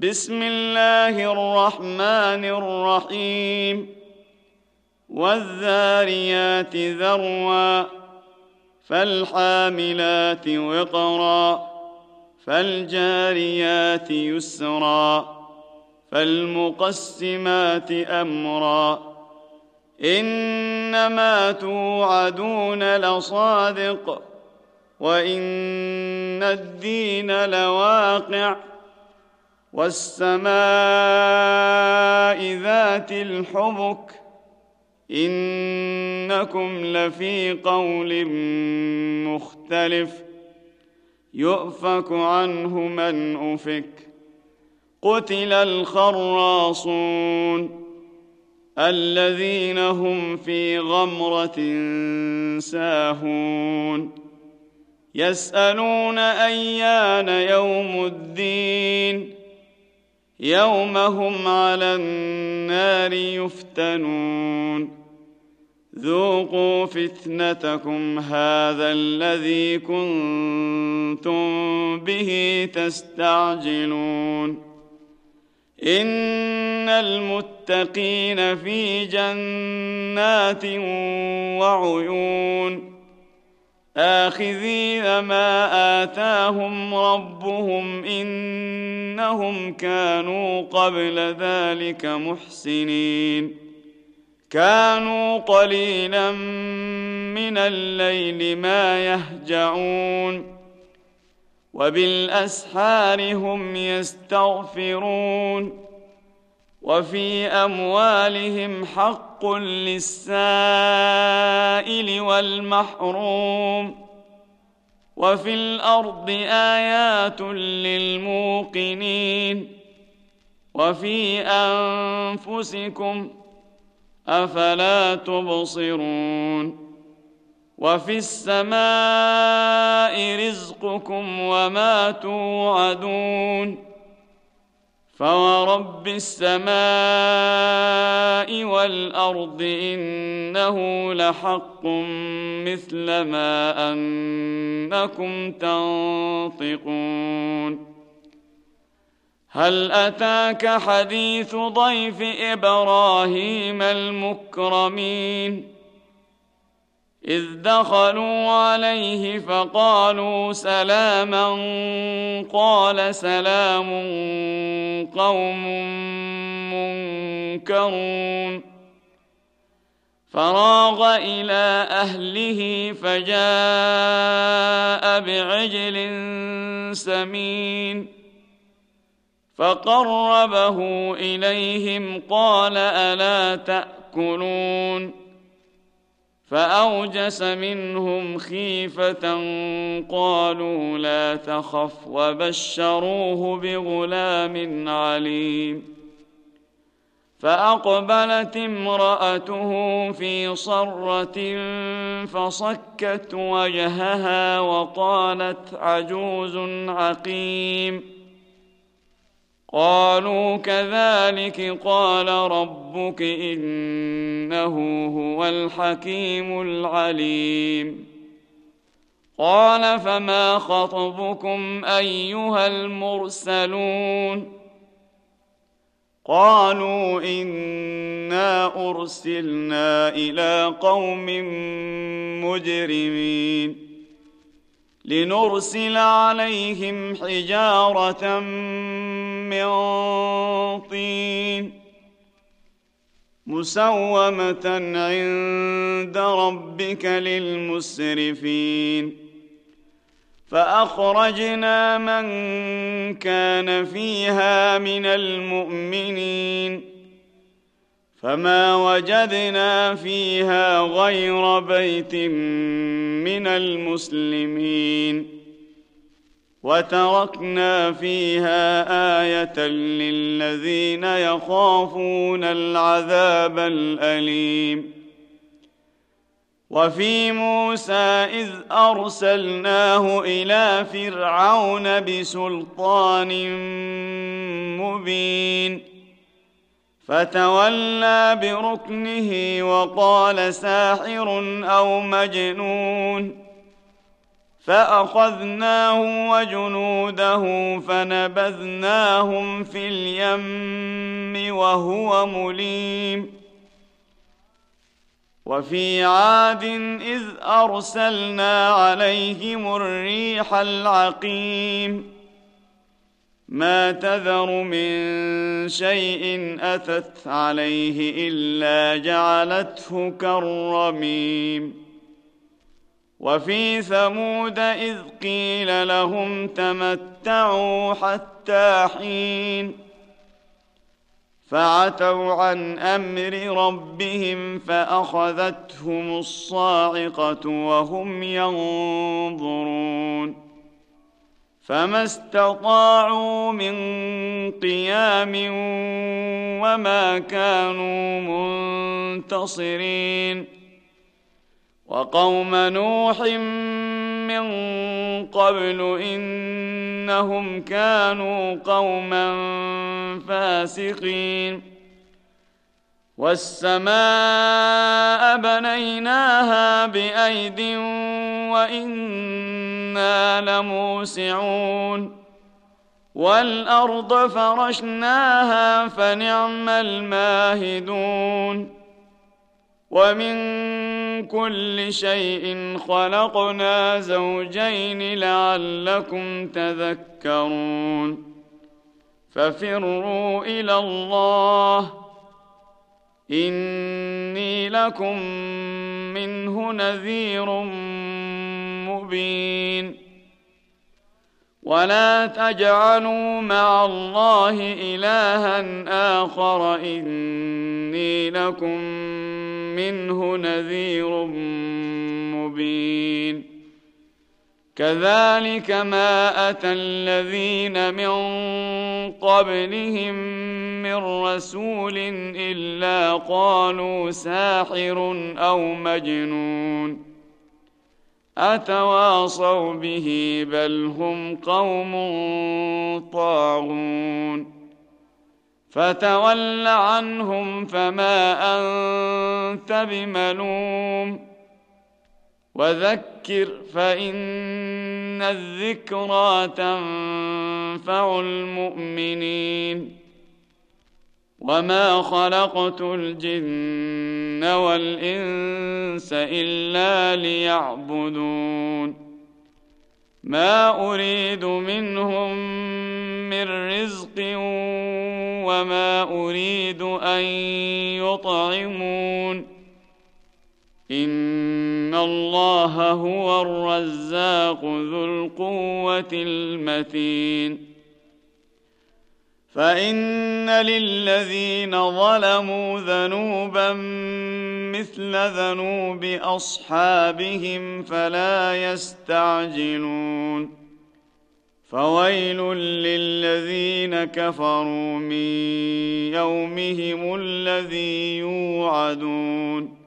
بسم الله الرحمن الرحيم والذاريات ذروا فالحاملات وقرا فالجاريات يسرا فالمقسمات أمرا إنما توعدون لصادق وإن الدين لواقع والسماء ذات الحبك إنكم لفي قول مختلف يؤفك عنه من أفك قتل الخراصون الذين هم في غمرة ساهون يسألون أيان يوم الدين يوم هم على النار يفتنون ذوقوا فتنتكم هذا الذي كنتم به تستعجلون إن المتقين في جنات وعيون آخذين ما آتاهم ربهم إنهم كانوا قبل ذلك محسنين كانوا قليلا من الليل ما يهجعون وبالأسحار هم يستغفرون وفي أموالهم حق للسائل والمحروم وفي الأرض آيات للموقنين وفي أنفسكم أفلا تبصرون وفي السماء رزقكم وما توعدون فورب السماء والأرض إنه لحق مثل ما أنكم تنطقون هل أتاك حديث ضيف إبراهيم المكرمين إذ دخلوا عليه فقالوا سلاما قال سلام قوم منكرون فراغ إلى أهله فجاء بعجل سمين فقربه إليهم قال ألا تأكلون فأوجس منهم خيفة قالوا لا تخف وبشروه بغلام عليم فأقبلت امرأته في صرة فصكت وجهها وقالت عجوز عقيم قالوا كذلك قال ربك إنه هو الحكيم العليم قال فما خطبكم أيها المرسلون قالوا إنا أرسلنا إلى قوم مجرمين لنرسل عليهم حجارة من طين مسومة عند ربك للمسرفين فأخرجنا من كان فيها من المؤمنين فما وجدنا فيها غير بيت من المسلمين وتركنا فيها آية للذين يخافون العذاب الأليم وفي موسى إذ أرسلناه إلى فرعون بسلطان مبين فتولى بركنه وقال ساحر أو مجنون فأخذناه وجنوده فنبذناهم في اليم وهو مليم. وفي عاد إذ أرسلنا عليهم الريح العقيم ما تذر من شيء أتت عليه إلا جعلته كالرميم. وفي ثمود إذ قيل لهم تمتعوا حتى حين فعتوا عن أمر ربهم فأخذتهم الصاعقة وهم ينظرون فما استطاعوا من قيام وما كانوا منتصرين. وقوم نوح من قبل إنهم كانوا قوما فاسقين. والسماء بنيناها بأيد وإنا لموسعون والأرض فرشناها فنعم الماهدون. ومن كل شيء خلقنا زوجين لعلكم تذكرون. ففروا إلى الله إني لكم منه نذير مبين. ولا تجعلوا مع الله إلها آخر إني لكم منه نذير مبين. كذلك ما أتى الذين من قبلهم من رسول إلا قالوا ساحر أو مجنون أتواصوا به بل هم قوم طاغون. فتول عنهم فما أنت بملوم وذكر فإن الذكرى تنفع المؤمنين. وما خلقت الجن والإنس إلا ليعبدون ما أريد منهم من رزق وما أريد أن يطعمون إن الله هو الرزاق ذو القوة المتين. فإن للذين ظلموا ذنوبا مثل ذنوب أصحابهم فلا يستعجلون. فويل للذين كفروا من يومهم الذي يوعدون